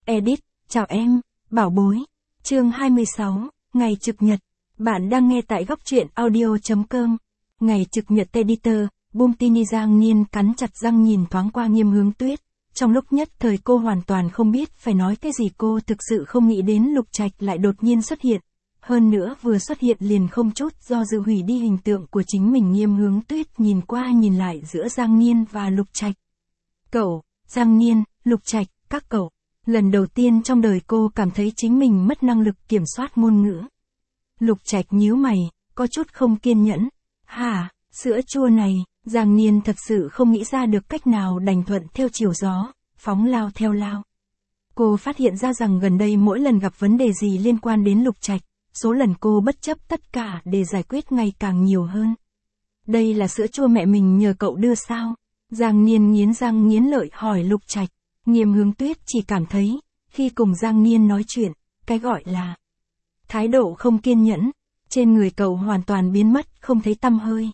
Edit, chào em, bảo bối. Chương 26, ngày trực nhật. Bạn đang nghe tại góc truyện audio.com. Ngày trực nhật editor, Bumtini Giang Niên cắn chặt răng nhìn thoáng qua Nghiêm Hướng Tuyết. Trong lúc nhất thời cô hoàn toàn không biết phải nói cái gì, cô thực sự không nghĩ đến Lục Trạch lại đột nhiên xuất hiện. Hơn nữa vừa xuất hiện liền không chút do dự hủy đi hình tượng của chính mình. Nghiêm Hướng Tuyết nhìn qua nhìn lại giữa Giang Niên và Lục Trạch. Cậu, Giang Niên, Lục Trạch, các cậu. Lần đầu tiên trong đời cô cảm thấy chính mình mất năng lực kiểm soát ngôn ngữ. Lục Trạch nhíu mày, có chút không kiên nhẫn. Hả, sữa chua này, Giang Niên thật sự không nghĩ ra được cách nào đành thuận theo chiều gió, phóng lao theo lao. Cô phát hiện ra rằng gần đây mỗi lần gặp vấn đề gì liên quan đến Lục Trạch, số lần cô bất chấp tất cả để giải quyết ngày càng nhiều hơn. Đây là sữa chua mẹ mình nhờ cậu đưa sao? Giang Niên nghiến răng nghiến lợi hỏi Lục Trạch. Nghiêm Hướng Tuyết chỉ cảm thấy, khi cùng Giang Niên nói chuyện, cái gọi là thái độ không kiên nhẫn, trên người cậu hoàn toàn biến mất, không thấy tăm hơi.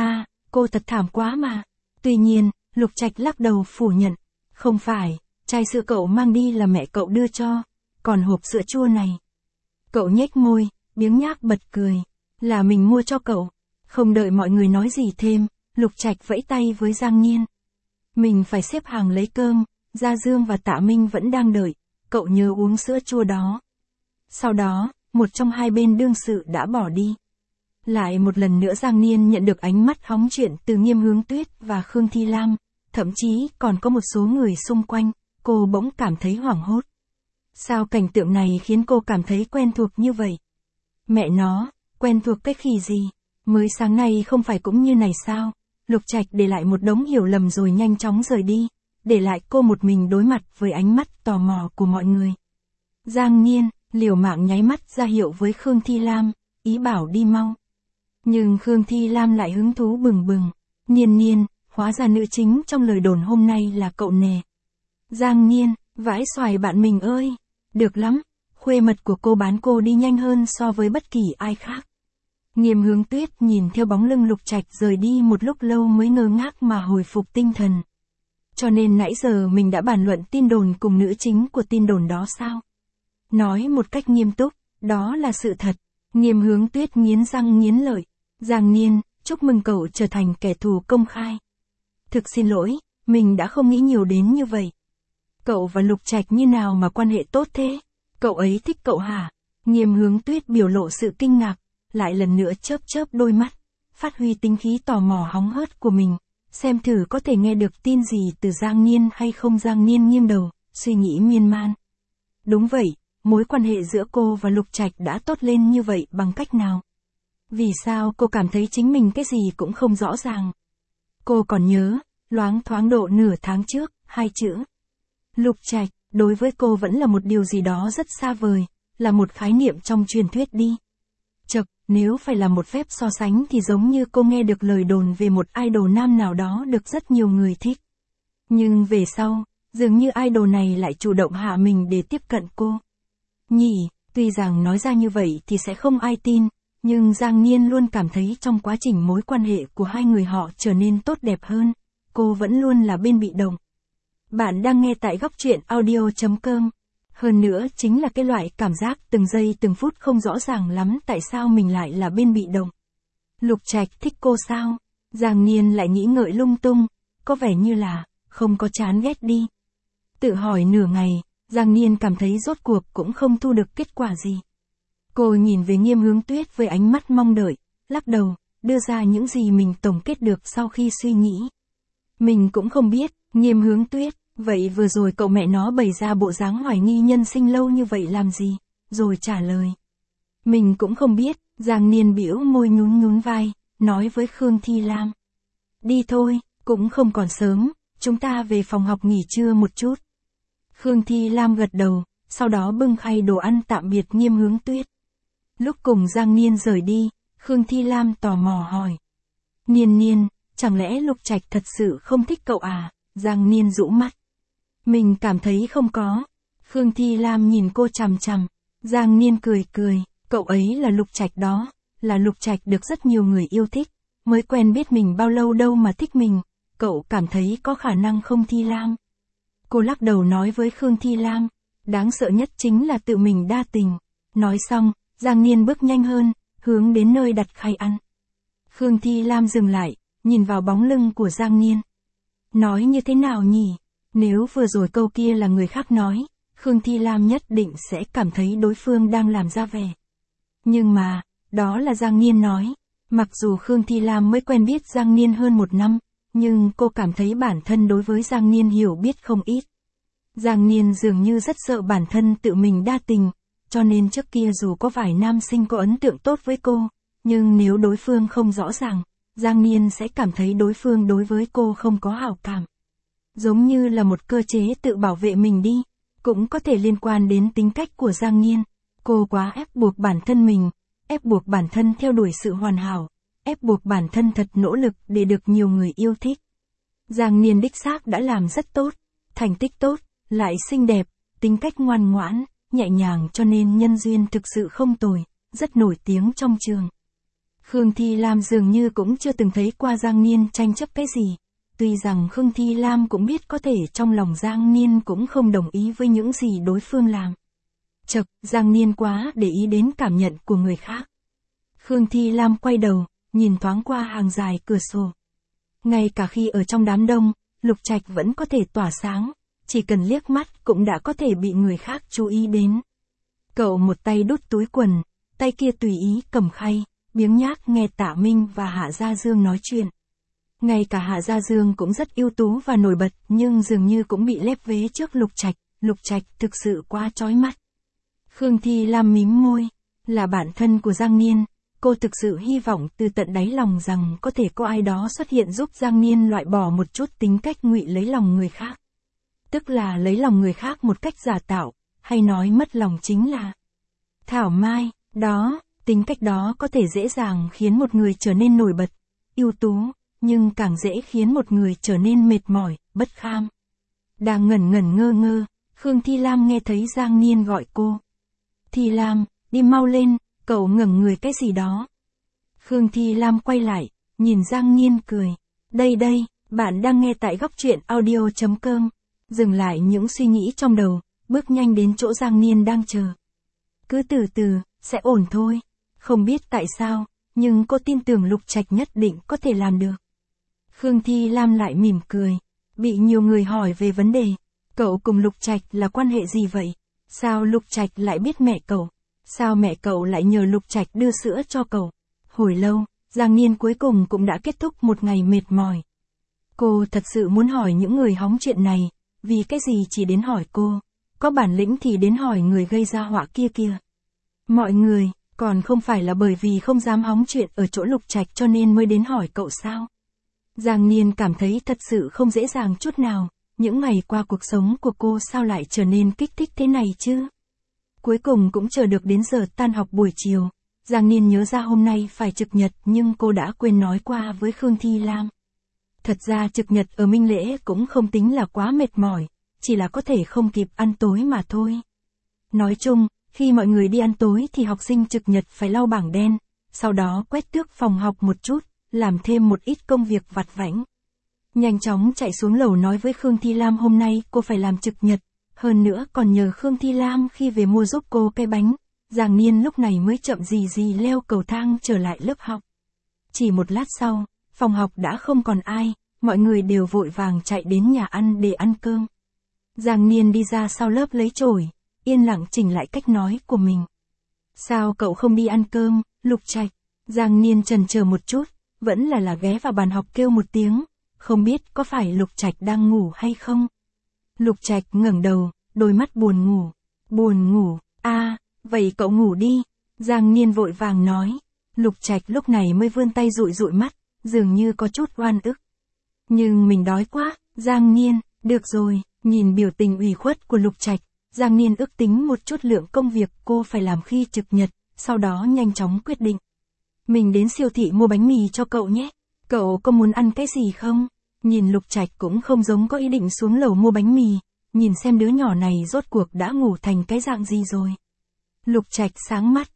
Cô thật thảm quá mà. Tuy nhiên, Lục Trạch lắc đầu phủ nhận. Không phải, chai sữa cậu mang đi là mẹ cậu đưa cho, còn hộp sữa chua này. Cậu nhếch môi, biếng nhác bật cười. Là mình mua cho cậu. Không đợi mọi người nói gì thêm, Lục Trạch vẫy tay với Giang Niên. Mình phải xếp hàng lấy cơm. Gia Dương và Tạ Minh vẫn đang đợi, cậu nhớ uống sữa chua đó. Sau đó, một trong hai bên đương sự đã bỏ đi. Lại một lần nữa Giang Niên nhận được ánh mắt hóng chuyện từ Nghiêm Hướng Tuyết và Khương Thi Lam, thậm chí còn có một số người xung quanh, cô bỗng cảm thấy hoảng hốt. Sao cảnh tượng này khiến cô cảm thấy quen thuộc như vậy? Mẹ nó, quen thuộc cái khỉ gì? Mới sáng nay không phải cũng như này sao? Lục Trạch để lại một đống hiểu lầm rồi nhanh chóng rời đi, để lại cô một mình đối mặt với ánh mắt tò mò của mọi người. Giang Niên liều mạng nháy mắt ra hiệu với Khương Thi Lam, ý bảo đi mau. Nhưng Khương Thi Lam lại hứng thú bừng bừng. Niên, hóa ra nữ chính trong lời đồn hôm nay là cậu nè. Giang Niên, vãi xoài bạn mình ơi. Được lắm, khuê mật của cô bán cô đi nhanh hơn so với bất kỳ ai khác. Nghiêm Hướng Tuyết nhìn theo bóng lưng Lục Trạch rời đi một lúc lâu mới ngơ ngác mà hồi phục tinh thần. Cho nên nãy giờ mình đã bàn luận tin đồn cùng nữ chính của tin đồn đó sao? Nói một cách nghiêm túc, đó là sự thật. Nghiêm Hướng Tuyết nghiến răng nghiến lợi. Giang Niên, chúc mừng cậu trở thành kẻ thù công khai. Thực xin lỗi, mình đã không nghĩ nhiều đến như vậy. Cậu và Lục Trạch như nào mà quan hệ tốt thế? Cậu ấy thích cậu hả? Nghiêm Hướng Tuyết biểu lộ sự kinh ngạc, lại lần nữa chớp đôi mắt, phát huy tính khí tò mò hóng hớt của mình. Xem thử có thể nghe được tin gì từ Giang Niên hay không. Giang Niên nghiêng đầu, suy nghĩ miên man. Đúng vậy, mối quan hệ giữa cô và Lục Trạch đã tốt lên như vậy bằng cách nào? Vì sao cô cảm thấy chính mình cái gì cũng không rõ ràng? Cô còn nhớ, loáng thoáng độ nửa tháng trước, hai chữ Lục Trạch, đối với cô vẫn là một điều gì đó rất xa vời, là một khái niệm trong truyền thuyết đi. Nếu phải là một phép so sánh thì giống như cô nghe được lời đồn về một idol nam nào đó được rất nhiều người thích. Nhưng về sau, dường như idol này lại chủ động hạ mình để tiếp cận cô. Tuy rằng nói ra như vậy thì sẽ không ai tin, nhưng Giang Niên luôn cảm thấy trong quá trình mối quan hệ của hai người họ trở nên tốt đẹp hơn, cô vẫn luôn là bên bị động. Bạn đang nghe tại góc truyện audio.com. Hơn nữa chính là cái loại cảm giác từng giây từng phút không rõ ràng lắm tại sao mình lại là bên bị động. Lục Trạch thích cô sao? Giang Niên lại nghĩ ngợi lung tung, có vẻ như là không có chán ghét đi. Tự hỏi nửa ngày, Giang Niên cảm thấy rốt cuộc cũng không thu được kết quả gì. Cô nhìn về Nghiêm Hướng Tuyết với ánh mắt mong đợi, lắc đầu, đưa ra những gì mình tổng kết được sau khi suy nghĩ. Mình cũng không biết, Nghiêm Hướng Tuyết. Vậy vừa rồi cậu mẹ nó bày ra bộ dáng hoài nghi nhân sinh lâu như vậy làm gì? Rồi trả lời. Mình cũng không biết. Giang Niên bĩu môi nhún vai, nói với Khương Thi Lam. Đi thôi, cũng không còn sớm, chúng ta về phòng học nghỉ trưa một chút. Khương Thi Lam gật đầu, sau đó bưng khay đồ ăn tạm biệt Nghiêm Hướng Tuyết. Lúc cùng Giang Niên rời đi, Khương Thi Lam tò mò hỏi. Niên, chẳng lẽ Lục Trạch thật sự không thích cậu à? Giang Niên rũ mắt. Mình cảm thấy không có. Khương Thi Lam nhìn cô chằm chằm. Giang Niên cười, cậu ấy là Lục Trạch đó, là Lục Trạch được rất nhiều người yêu thích, mới quen biết mình bao lâu đâu mà thích mình, cậu cảm thấy có khả năng không Thi Lam? Cô lắc đầu nói với Khương Thi Lam, Đáng sợ nhất chính là tự mình đa tình. Nói xong, Giang Niên bước nhanh hơn, hướng đến nơi đặt khay ăn. Khương Thi Lam dừng lại, nhìn vào bóng lưng của Giang Niên. Nói như thế nào nhỉ? Nếu vừa rồi câu kia là người khác nói, Khương Thi Lam nhất định sẽ cảm thấy đối phương đang làm ra vẻ. Nhưng mà, đó là Giang Niên nói. Mặc dù Khương Thi Lam mới quen biết Giang Niên hơn 1 năm, nhưng cô cảm thấy bản thân đối với Giang Niên hiểu biết không ít. Giang Niên dường như rất sợ bản thân tự mình đa tình, cho nên trước kia dù có vài nam sinh có ấn tượng tốt với cô, nhưng nếu đối phương không rõ ràng, Giang Niên sẽ cảm thấy đối phương đối với cô không có hảo cảm. Giống như là một cơ chế tự bảo vệ mình đi, cũng có thể liên quan đến tính cách của Giang Niên. Cô quá ép buộc bản thân mình, ép buộc bản thân theo đuổi sự hoàn hảo, ép buộc bản thân thật nỗ lực để được nhiều người yêu thích. Giang Niên đích xác đã làm rất tốt, thành tích tốt, lại xinh đẹp, tính cách ngoan ngoãn, nhẹ nhàng cho nên nhân duyên thực sự không tồi, rất nổi tiếng trong trường. Khương Thi Lam dường như cũng chưa từng thấy qua Giang Niên tranh chấp cái gì. Tuy rằng Khương Thi Lam cũng biết có thể trong lòng Giang Niên cũng không đồng ý với những gì đối phương làm. Chật, Giang Niên quá để ý đến cảm nhận của người khác. Khương Thi Lam quay đầu, nhìn thoáng qua hàng dài cửa sổ. Ngay cả khi ở trong đám đông, Lục Trạch vẫn có thể tỏa sáng, chỉ cần liếc mắt cũng đã có thể bị người khác chú ý đến. Cậu một tay đút túi quần, tay kia tùy ý cầm khay, biếng nhác nghe Tạ Minh và Hạ Gia Dương nói chuyện. Ngay cả Hạ Gia Dương cũng rất ưu tú và nổi bật, nhưng dường như cũng bị lép vế trước Lục Trạch thực sự quá chói mắt. Khương Thi Lam mím môi, là bạn thân của Giang Niên, cô thực sự hy vọng từ tận đáy lòng rằng có thể có ai đó xuất hiện giúp Giang Niên loại bỏ một chút tính cách ngụy lấy lòng người khác. Tức là lấy lòng người khác một cách giả tạo, hay nói mất lòng chính là thảo mai, đó, tính cách đó có thể dễ dàng khiến một người trở nên nổi bật, ưu tú, nhưng càng dễ khiến một người trở nên mệt mỏi, bất kham. Đang ngẩn ngơ ngơ, Khương Thi Lam nghe thấy Giang Niên gọi cô. Thi Lam, đi mau lên, cậu ngẩng người cái gì đó. Khương Thi Lam quay lại, nhìn Giang Niên cười. Đây, bạn đang nghe tại góc truyện audio.com. Dừng lại những suy nghĩ trong đầu, bước nhanh đến chỗ Giang Niên đang chờ. Cứ từ từ, sẽ ổn thôi. Không biết tại sao, nhưng cô tin tưởng Lục Trạch nhất định có thể làm được. Khương Thi Lam lại mỉm cười. Bị nhiều người hỏi về vấn đề. Cậu cùng Lục Trạch là quan hệ gì vậy? Sao Lục Trạch lại biết mẹ cậu? Sao mẹ cậu lại nhờ Lục Trạch đưa sữa cho cậu? Hồi lâu, Giang Niên cuối cùng cũng đã kết thúc một ngày mệt mỏi. Cô thật sự muốn hỏi những người hóng chuyện này, vì cái gì chỉ đến hỏi cô, có bản lĩnh thì đến hỏi người gây ra họa kia kìa. Mọi người, còn không phải là bởi vì không dám hóng chuyện ở chỗ Lục Trạch cho nên mới đến hỏi cậu sao? Giang Niên cảm thấy thật sự không dễ dàng chút nào, những ngày qua cuộc sống của cô sao lại trở nên kích thích thế này chứ? Cuối cùng cũng chờ được đến giờ tan học buổi chiều, Giang Niên nhớ ra hôm nay phải trực nhật nhưng cô đã quên nói qua với Khương Thi Lam. Thật ra trực nhật ở Minh Lễ cũng không tính là quá mệt mỏi, chỉ là có thể không kịp ăn tối mà thôi. Nói chung, khi mọi người đi ăn tối thì học sinh trực nhật phải lau bảng đen, sau đó quét tước phòng học một chút, làm thêm một ít công việc vặt vãnh. Nhanh chóng chạy xuống lầu nói với Khương Thi Lam hôm nay cô phải làm trực nhật, hơn nữa còn nhờ Khương Thi Lam khi về mua giúp cô cái bánh. Giang Niên lúc này mới chậm gì leo cầu thang trở lại lớp học. Chỉ một lát sau, phòng học đã không còn ai, mọi người đều vội vàng chạy đến nhà ăn để ăn cơm. Giang Niên đi ra sau lớp lấy chổi, yên lặng chỉnh lại cách nói của mình. Sao cậu không đi ăn cơm, Lục Trạch? Giang Niên chần chờ một chút, vẫn là ghé vào bàn học kêu một tiếng, không biết có phải Lục Trạch đang ngủ hay không? Lục Trạch ngẩng đầu, đôi mắt buồn ngủ, vậy cậu ngủ đi, Giang Niên vội vàng nói. Lục Trạch lúc này mới vươn tay dụi mắt, dường như có chút oan ức. Nhưng mình đói quá, Giang Niên, được rồi, nhìn biểu tình ủy khuất của Lục Trạch, Giang Niên ước tính một chút lượng công việc cô phải làm khi trực nhật, sau đó nhanh chóng quyết định. Mình đến siêu thị mua bánh mì cho cậu nhé, cậu có muốn ăn cái gì không? Nhìn Lục Trạch cũng không giống có ý định xuống lầu mua bánh mì, nhìn xem đứa nhỏ này rốt cuộc đã ngủ thành cái dạng gì rồi. Lục Trạch sáng mắt,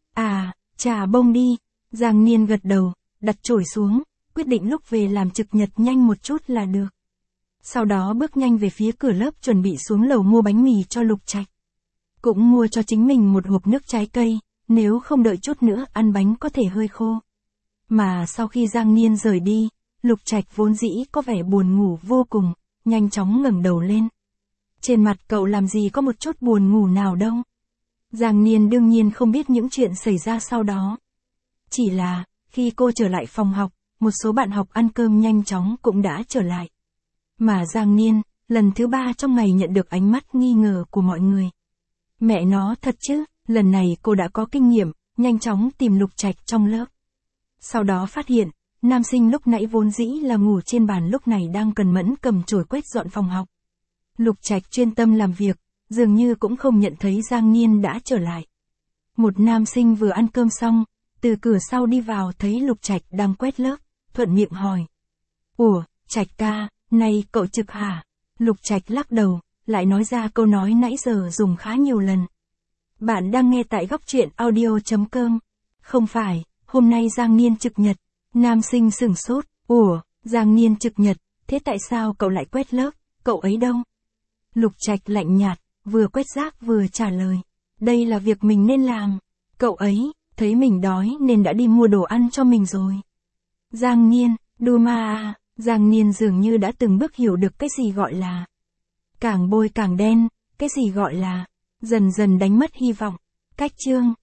trà bông đi, Giang Niên gật đầu, đặt chổi xuống, quyết định lúc về làm trực nhật nhanh một chút là được. Sau đó bước nhanh về phía cửa lớp chuẩn bị xuống lầu mua bánh mì cho Lục Trạch. Cũng mua cho chính mình một hộp nước trái cây, nếu không đợi chút nữa ăn bánh có thể hơi khô. Mà sau khi Giang Niên rời đi, Lục Trạch vốn dĩ có vẻ buồn ngủ vô cùng, nhanh chóng ngẩng đầu lên. Trên mặt cậu làm gì có một chút buồn ngủ nào đâu. Giang Niên đương nhiên không biết những chuyện xảy ra sau đó. Chỉ là, khi cô trở lại phòng học, một số bạn học ăn cơm nhanh chóng cũng đã trở lại. Mà Giang Niên, lần thứ 3 trong ngày nhận được ánh mắt nghi ngờ của mọi người. Mẹ nó thật chứ, lần này cô đã có kinh nghiệm, nhanh chóng tìm Lục Trạch trong lớp. Sau đó phát hiện, nam sinh lúc nãy vốn dĩ là ngủ trên bàn lúc này đang cần mẫn cầm chổi quét dọn phòng học. Lục Trạch chuyên tâm làm việc, dường như cũng không nhận thấy Giang Niên đã trở lại. Một nam sinh vừa ăn cơm xong, từ cửa sau đi vào thấy Lục Trạch đang quét lớp, thuận miệng hỏi. Ủa, Trạch ca, nay cậu trực hả? Lục Trạch lắc đầu, lại nói ra câu nói nãy giờ dùng khá nhiều lần. Bạn đang nghe tại góc truyện audio.com. Không phải, hôm nay Giang Niên trực nhật. Nam sinh sửng sốt, ủa, Giang Niên trực nhật, thế tại sao cậu lại quét lớp, cậu ấy đâu? Lục Trạch lạnh nhạt, vừa quét rác vừa trả lời. Đây là việc mình nên làm. Cậu ấy, thấy mình đói nên đã đi mua đồ ăn cho mình rồi. Giang Niên, đù ma à, Giang Niên dường như đã từng bước hiểu được cái gì gọi là càng bôi càng đen, cái gì gọi là dần dần đánh mất hy vọng. Cách chương